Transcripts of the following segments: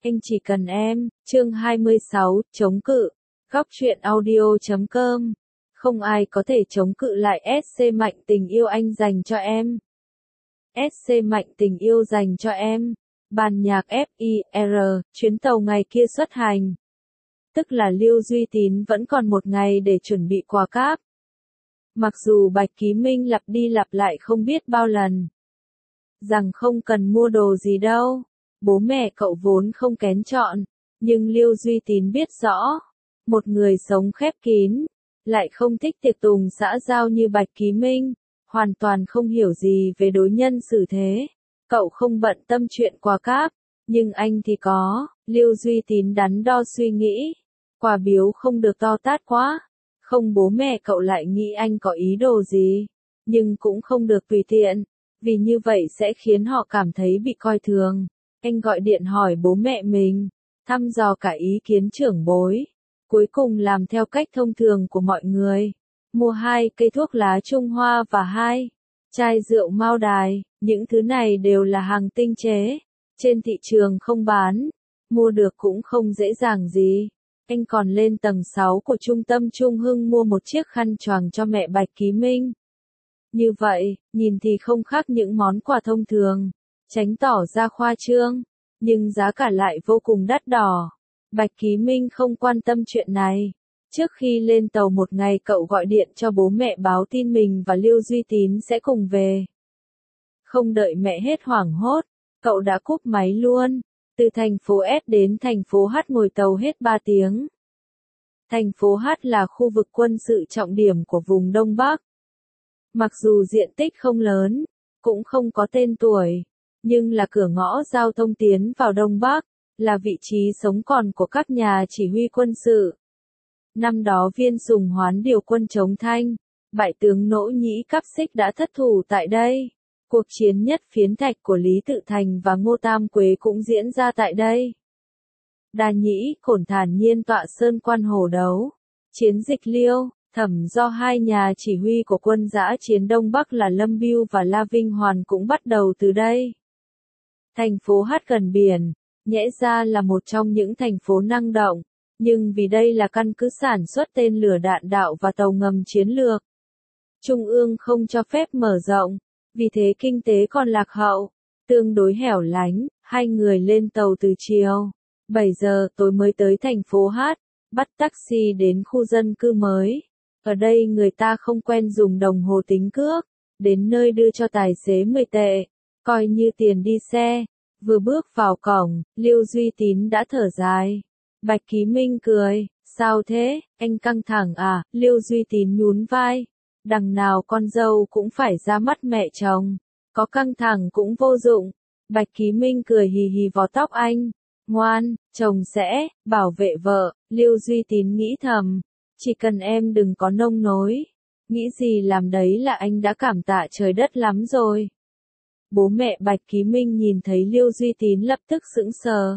Anh chỉ cần em, chương 26, chống cự. Góc truyện audio.com. Không ai có thể chống cự lại SC Mạnh tình yêu anh dành cho em. SC Mạnh tình yêu dành cho em. Ban nhạc FIR, chuyến tàu ngày kia xuất hành. Tức là Lưu Duy Tín vẫn còn một ngày để chuẩn bị quà cáp. Mặc dù Bạch Ký Minh lặp đi lặp lại không biết bao lần rằng không cần mua đồ gì đâu, bố mẹ cậu vốn không kén chọn, nhưng Lưu Duy Tín biết rõ, một người sống khép kín, lại không thích tiệc tùng xã giao như Bạch Ký Minh, hoàn toàn không hiểu gì về đối nhân xử thế. Cậu không bận tâm chuyện quà cáp, nhưng anh thì có. Lưu Duy Tín đắn đo suy nghĩ, quà biếu không được to tát quá, không bố mẹ cậu lại nghĩ anh có ý đồ gì, nhưng cũng không được tùy tiện, vì như vậy sẽ khiến họ cảm thấy bị coi thường. Anh gọi điện hỏi bố mẹ mình, thăm dò cả ý kiến trưởng bối, cuối cùng làm theo cách thông thường của mọi người, mua 2 cây thuốc lá Trung Hoa và 2 chai rượu Mao Đài. Những thứ này đều là hàng tinh chế, trên thị trường không bán, mua được cũng không dễ dàng gì. Anh còn lên tầng 6 của trung tâm Trung Hưng mua một chiếc khăn choàng cho mẹ Bạch Ký Minh. Như vậy, nhìn thì không khác những món quà thông thường, tránh tỏ ra khoa trương, nhưng giá cả lại vô cùng đắt đỏ. Bạch Ký Minh không quan tâm chuyện này. Trước khi lên tàu một ngày cậu gọi điện cho bố mẹ báo tin mình và Lưu Duy Tín sẽ cùng về. Không đợi mẹ hết hoảng hốt, cậu đã cúp máy luôn. Từ thành phố S đến thành phố H ngồi tàu hết 3 tiếng. Thành phố H là khu vực quân sự trọng điểm của vùng Đông Bắc. Mặc dù diện tích không lớn, cũng không có tên tuổi, nhưng là cửa ngõ giao thông tiến vào Đông Bắc, là vị trí sống còn của các nhà chỉ huy quân sự. Năm đó Viên Sùng Hoán điều quân chống Thanh, bại tướng Nỗ Nhĩ Cáp Xích đã thất thủ tại đây. Cuộc chiến nhất phiến thạch của Lý Tự Thành và Ngô Tam Quế cũng diễn ra tại đây. Đa Nhĩ Cổn thản nhiên tọa sơn quan hổ đấu. Chiến dịch Liêu, Thẩm do hai nhà chỉ huy của quân dã chiến Đông Bắc là Lâm Bưu và La Vinh Hoàn cũng bắt đầu từ đây. Thành phố Hát gần biển, nhẽ ra là một trong những thành phố năng động, nhưng vì đây là căn cứ sản xuất tên lửa đạn đạo và tàu ngầm chiến lược, Trung ương không cho phép mở rộng, vì thế kinh tế còn lạc hậu, tương đối hẻo lánh. Hai người lên tàu từ chiều 7 giờ tối mới tới thành phố Hát, bắt taxi đến khu dân cư mới. Ở đây người ta không quen dùng đồng hồ tính cước, đến nơi đưa cho tài xế 10 tệ, coi như tiền đi xe. Vừa bước vào cổng, Lưu Duy Tín đã thở dài. Bạch Ký Minh cười, sao thế, anh căng thẳng à? Lưu Duy Tín nhún vai, đằng nào con dâu cũng phải ra mắt mẹ chồng, có căng thẳng cũng vô dụng. Bạch Ký Minh cười hì hì vò tóc anh, ngoan, chồng sẽ bảo vệ vợ. Lưu Duy Tín nghĩ thầm, chỉ cần em đừng có nông nối, nghĩ gì làm đấy là anh đã cảm tạ trời đất lắm rồi. Bố mẹ Bạch Ký Minh nhìn thấy Lưu Duy Tín lập tức sững sờ.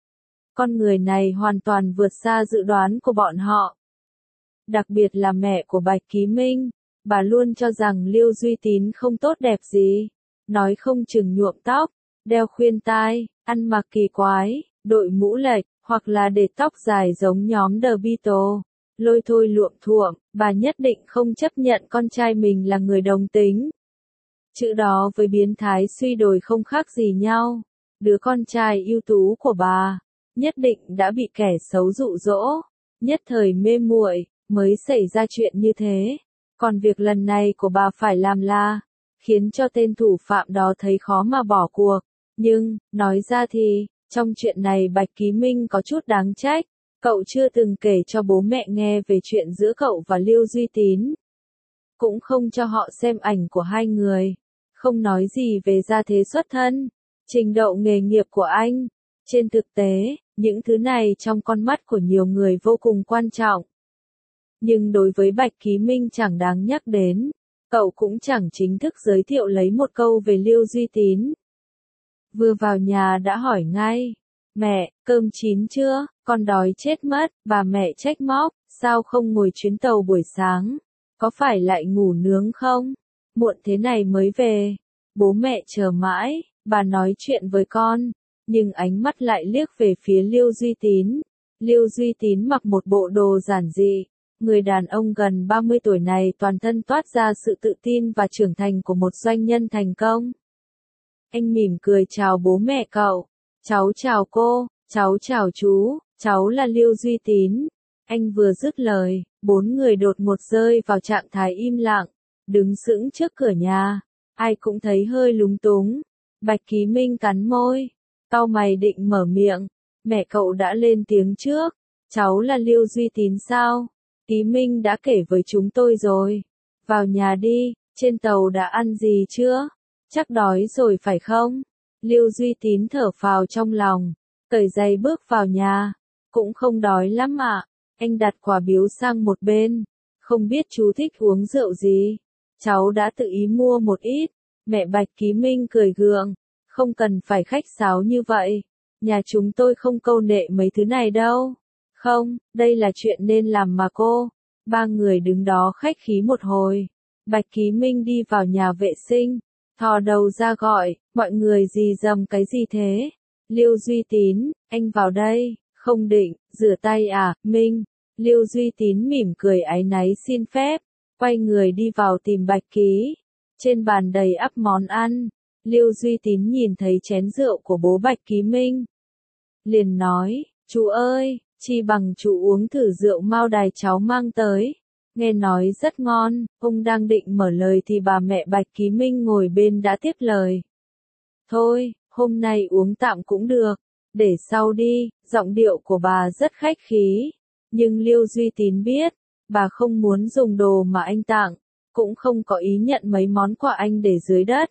Con người này hoàn toàn vượt xa dự đoán của bọn họ. Đặc biệt là mẹ của Bạch Ký Minh, bà luôn cho rằng Lưu Duy Tín không tốt đẹp gì, nói không chừng nhuộm tóc, đeo khuyên tai, ăn mặc kỳ quái, đội mũ lệch, hoặc là để tóc dài giống nhóm The Beatles, lôi thôi luộm thuộm, bà nhất định không chấp nhận con trai mình là người đồng tính. Chữ đó với biến thái suy đồi không khác gì nhau. Đứa con trai ưu tú của bà, nhất định đã bị kẻ xấu dụ dỗ, nhất thời mê muội, mới xảy ra chuyện như thế. Còn việc lần này của bà phải làm là, khiến cho tên thủ phạm đó thấy khó mà bỏ cuộc. Nhưng, nói ra thì, trong chuyện này Bạch Ký Minh có chút đáng trách. Cậu chưa từng kể cho bố mẹ nghe về chuyện giữa cậu và Lưu Duy Tín. Cũng không cho họ xem ảnh của hai người. Không nói gì về gia thế xuất thân, trình độ nghề nghiệp của anh. Trên thực tế, những thứ này trong con mắt của nhiều người vô cùng quan trọng. Nhưng đối với Bạch Ký Minh chẳng đáng nhắc đến. Cậu cũng chẳng chính thức giới thiệu lấy một câu về Lưu Duy Tín. Vừa vào nhà đã hỏi ngay, mẹ, cơm chín chưa, con đói chết mất. Bà mẹ trách móc, sao không ngồi chuyến tàu buổi sáng, có phải lại ngủ nướng không, muộn thế này mới về. Bố mẹ chờ mãi, bà nói chuyện với con, nhưng ánh mắt lại liếc về phía Liêu Duy Tín. Liêu Duy Tín mặc một bộ đồ giản dị. Người đàn ông gần 30 tuổi này toàn thân toát ra sự tự tin và trưởng thành của một doanh nhân thành công. Anh mỉm cười chào bố mẹ cậu. Cháu chào cô, cháu chào chú, cháu là Liêu Duy Tín. Anh vừa dứt lời, 4 người đột ngột rơi vào trạng thái im lặng, đứng sững trước cửa nhà. Ai cũng thấy hơi lúng túng. Bạch Ký Minh cắn môi, cau mày định mở miệng. Mẹ cậu đã lên tiếng trước. Cháu là Liêu Duy Tín sao? Ký Minh đã kể với chúng tôi rồi. Vào nhà đi, trên tàu đã ăn gì chưa? Chắc đói rồi phải không? Liêu Duy Tín thở phào trong lòng, cởi giày bước vào nhà. Cũng không đói lắm ạ. Anh đặt quả biếu sang một bên. Không biết chú thích uống rượu gì? Cháu đã tự ý mua một ít. Mẹ Bạch Ký Minh cười gượng. Không cần phải khách sáo như vậy. Nhà chúng tôi không câu nệ mấy thứ này đâu. Không, đây là chuyện nên làm mà cô. Ba người đứng đó khách khí một hồi. Bạch Ký Minh đi vào nhà vệ sinh, thò đầu ra gọi, mọi người rì rầm cái gì thế? Liêu Duy Tín, anh vào đây, không định, rửa tay à, Minh. Liêu Duy Tín mỉm cười áy náy xin phép, quay người đi vào tìm Bạch Ký. Trên bàn đầy ắp món ăn, Liêu Duy Tín nhìn thấy chén rượu của bố Bạch Ký Minh. Liền nói, chú ơi, chi bằng chú uống thử rượu Mao Đài cháu mang tới. Nghe nói rất ngon, ông đang định mở lời thì bà mẹ Bạch Ký Minh ngồi bên đã tiếp lời. Thôi, hôm nay uống tạm cũng được, để sau đi, giọng điệu của bà rất khách khí. Nhưng Liêu Duy Tín biết, bà không muốn dùng đồ mà anh tặng, cũng không có ý nhận mấy món quà anh để dưới đất.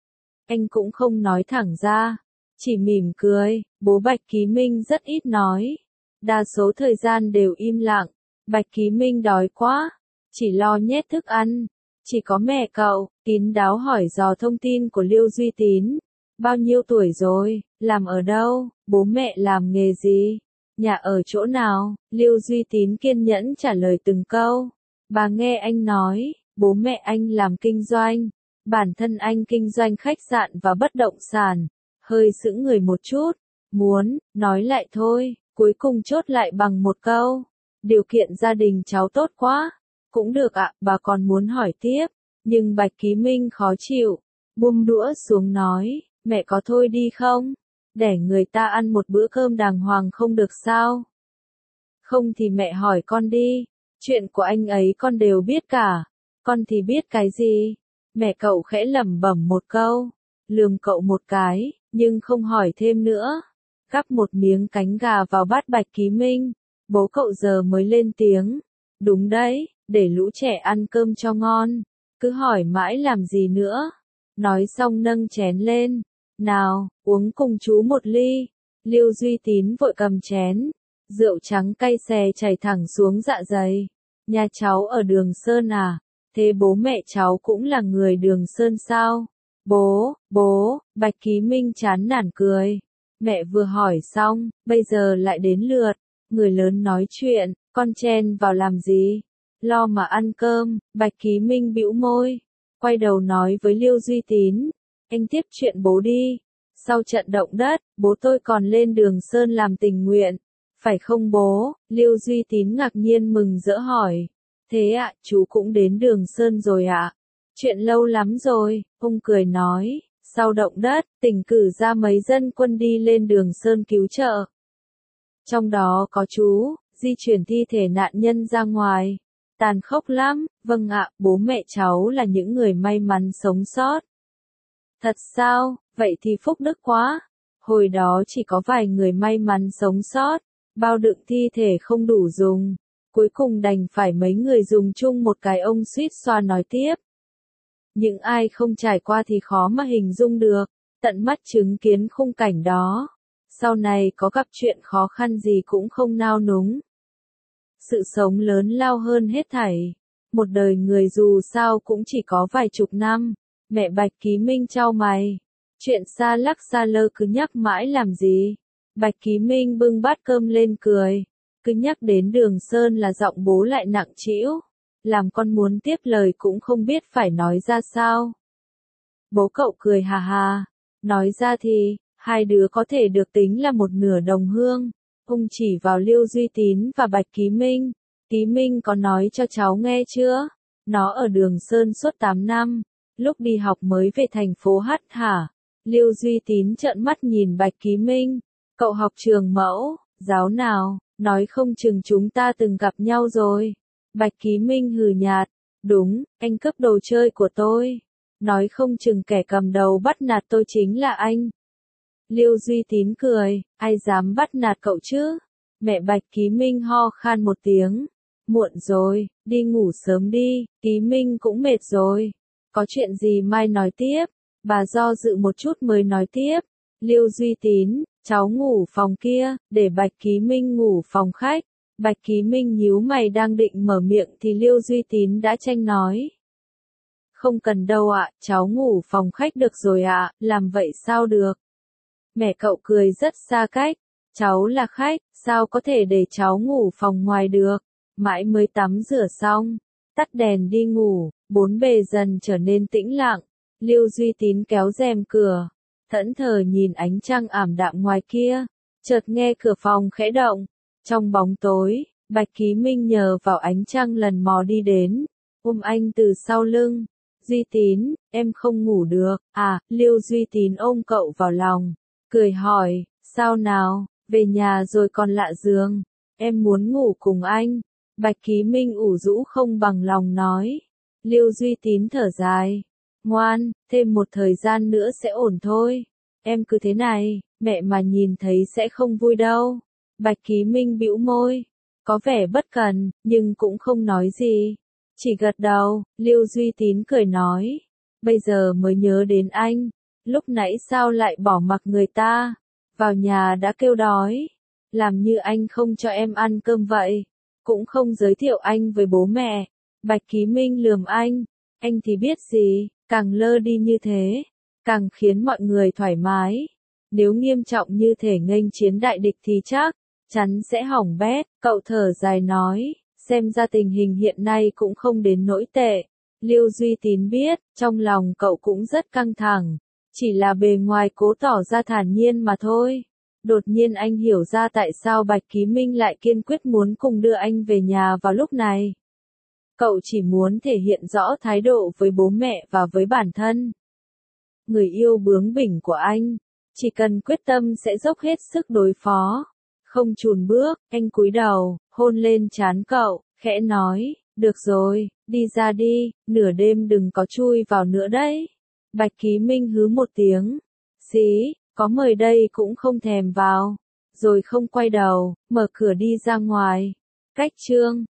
Anh cũng không nói thẳng ra, chỉ mỉm cười. Bố Bạch Ký Minh rất ít nói, đa số thời gian đều im lặng. Bạch Ký Minh đói quá, chỉ lo nhét thức ăn. Chỉ có mẹ cậu, kín đáo hỏi dò thông tin của Liêu Duy Tín. Bao nhiêu tuổi rồi, làm ở đâu, bố mẹ làm nghề gì, nhà ở chỗ nào? Liêu Duy Tín kiên nhẫn trả lời từng câu. Bà nghe anh nói, bố mẹ anh làm kinh doanh, bản thân anh kinh doanh khách sạn và bất động sản. Hơi sững người một chút, muốn nói lại thôi, cuối cùng chốt lại bằng một câu. Điều kiện gia đình cháu tốt quá. Cũng được ạ, bà còn muốn hỏi tiếp. Nhưng Bạch Ký Minh khó chịu, buông đũa xuống nói, mẹ có thôi đi không? Để người ta ăn một bữa cơm đàng hoàng không được sao? Không thì mẹ hỏi con đi, chuyện của anh ấy con đều biết cả. Con thì biết cái gì? Mẹ cậu khẽ lẩm bẩm một câu, lườm cậu một cái, nhưng không hỏi thêm nữa. Gắp một miếng cánh gà vào bát Bạch Ký Minh, bố cậu giờ mới lên tiếng. Đúng đấy, để lũ trẻ ăn cơm cho ngon, cứ hỏi mãi làm gì nữa. Nói xong nâng chén lên, nào, uống cùng chú một ly. Liêu Duy Tín vội cầm chén, rượu trắng cay xè chảy thẳng xuống dạ dày. Nhà cháu ở Đường Sơn à? Thế bố mẹ cháu cũng là người Đường Sơn sao? Bố, Bạch Ký Minh chán nản cười. Mẹ vừa hỏi xong, bây giờ lại đến lượt. Người lớn nói chuyện, con chen vào làm gì? Lo mà ăn cơm. Bạch Ký Minh bĩu môi, quay đầu nói với Liêu Duy Tín. Anh tiếp chuyện bố đi. Sau trận động đất, bố tôi còn lên Đường Sơn làm tình nguyện. Phải không bố? Liêu Duy Tín ngạc nhiên mừng rỡ hỏi. Thế ạ, chú cũng đến Đường Sơn rồi ạ? Chuyện lâu lắm rồi, ông cười nói. Sau động đất, tỉnh cử ra mấy dân quân đi lên Đường Sơn cứu trợ. Trong đó có chú, di chuyển thi thể nạn nhân ra ngoài. Tàn khốc lắm, vâng ạ, bố mẹ cháu là những người may mắn sống sót. Thật sao, vậy thì phúc đức quá. Hồi đó chỉ có vài người may mắn sống sót, bao đựng thi thể không đủ dùng. Cuối cùng đành phải mấy người dùng chung một cái, ông suýt xoa nói tiếp. Những ai không trải qua thì khó mà hình dung được, tận mắt chứng kiến khung cảnh đó. Sau này có gặp chuyện khó khăn gì cũng không nao núng. Sự sống lớn lao hơn hết thảy. Một đời người dù sao cũng chỉ có vài chục năm. Mẹ Bạch Ký Minh chau mày. Chuyện xa lắc xa lơ cứ nhắc mãi làm gì? Bạch Ký Minh bưng bát cơm lên cười. Cứ nhắc đến Đường Sơn là giọng bố lại nặng trĩu. Làm con muốn tiếp lời cũng không biết phải nói ra sao. Bố cậu cười hà hà. Nói ra thì, Hai đứa có thể được tính là một nửa đồng hương. Ông chỉ vào Liêu Duy Tín và Bạch Ký Minh. Ký Minh có nói cho cháu nghe chưa? Nó ở Đường Sơn suốt 8 năm. Lúc đi học mới về thành phố Hát hả? Liêu Duy Tín trợn mắt nhìn Bạch Ký Minh. Cậu học trường mẫu, giáo nào? Nói không chừng chúng ta từng gặp nhau rồi. Bạch Ký Minh hừ nhạt. Đúng, anh cướp đồ chơi của tôi. Nói không chừng kẻ cầm đầu bắt nạt tôi chính là anh. Liêu Duy Tín cười, ai dám bắt nạt cậu chứ? Mẹ Bạch Ký Minh ho khan một tiếng. Muộn rồi, đi ngủ sớm đi, Ký Minh cũng mệt rồi. Có chuyện gì mai nói tiếp? Bà do dự một chút mới nói tiếp. Liêu Duy Tín, cháu ngủ phòng kia, để Bạch Ký Minh ngủ phòng khách. Bạch Ký Minh nhíu mày đang định mở miệng thì Liêu Duy Tín đã tranh nói. Không cần đâu ạ, cháu ngủ phòng khách được rồi ạ, làm vậy sao được? Mẹ cậu cười rất xa cách. Cháu là khách, sao có thể để cháu ngủ phòng ngoài được? Mãi mới tắm rửa xong, tắt đèn đi ngủ, bốn bề dần trở nên tĩnh lặng. Liêu Duy Tín kéo rèm cửa, thẫn thờ nhìn ánh trăng ảm đạm ngoài kia, chợt nghe cửa phòng khẽ động. Trong bóng tối, Bạch Ký Minh nhờ vào ánh trăng lần mò đi đến, ôm anh từ sau lưng. Duy Tín, em không ngủ được, à? Liêu Duy Tín ôm cậu vào lòng, cười hỏi, sao nào, về nhà rồi còn lạ giường, em muốn ngủ cùng anh. Bạch Ký Minh ủ rũ không bằng lòng nói. Liêu Duy Tín thở dài, ngoan, thêm một thời gian nữa sẽ ổn thôi. Em cứ thế này, mẹ mà nhìn thấy sẽ không vui đâu. Bạch Ký Minh bĩu môi, có vẻ bất cần, nhưng cũng không nói gì. Chỉ gật đầu. Liêu Duy Tín cười nói, bây giờ mới nhớ đến anh. Lúc nãy sao lại bỏ mặc người ta? Vào nhà đã kêu đói. Làm như anh không cho em ăn cơm vậy. Cũng không giới thiệu anh với bố mẹ. Bạch Ký Minh lườm anh thì biết gì, càng lơ đi như thế, càng khiến mọi người thoải mái. Nếu nghiêm trọng như thể nghênh chiến đại địch thì chắc chắn sẽ hỏng bét. Cậu thở dài nói, xem ra tình hình hiện nay cũng không đến nỗi tệ. Liêu Duy Tín biết, trong lòng cậu cũng rất căng thẳng, chỉ là bề ngoài cố tỏ ra thản nhiên mà thôi. Đột nhiên anh hiểu ra tại sao Bạch Ký Minh lại kiên quyết muốn cùng đưa anh về nhà vào lúc này. Cậu chỉ muốn thể hiện rõ thái độ với bố mẹ và với bản thân. Người yêu bướng bỉnh của anh, chỉ cần quyết tâm sẽ dốc hết sức đối phó. Không chùn bước, anh cúi đầu, hôn lên trán cậu, khẽ nói, được rồi, đi ra đi, nửa đêm đừng có chui vào nữa đấy. Bạch Ký Minh hứ một tiếng, xí, có mời đây cũng không thèm vào, rồi không quay đầu, mở cửa đi ra ngoài. Cách chương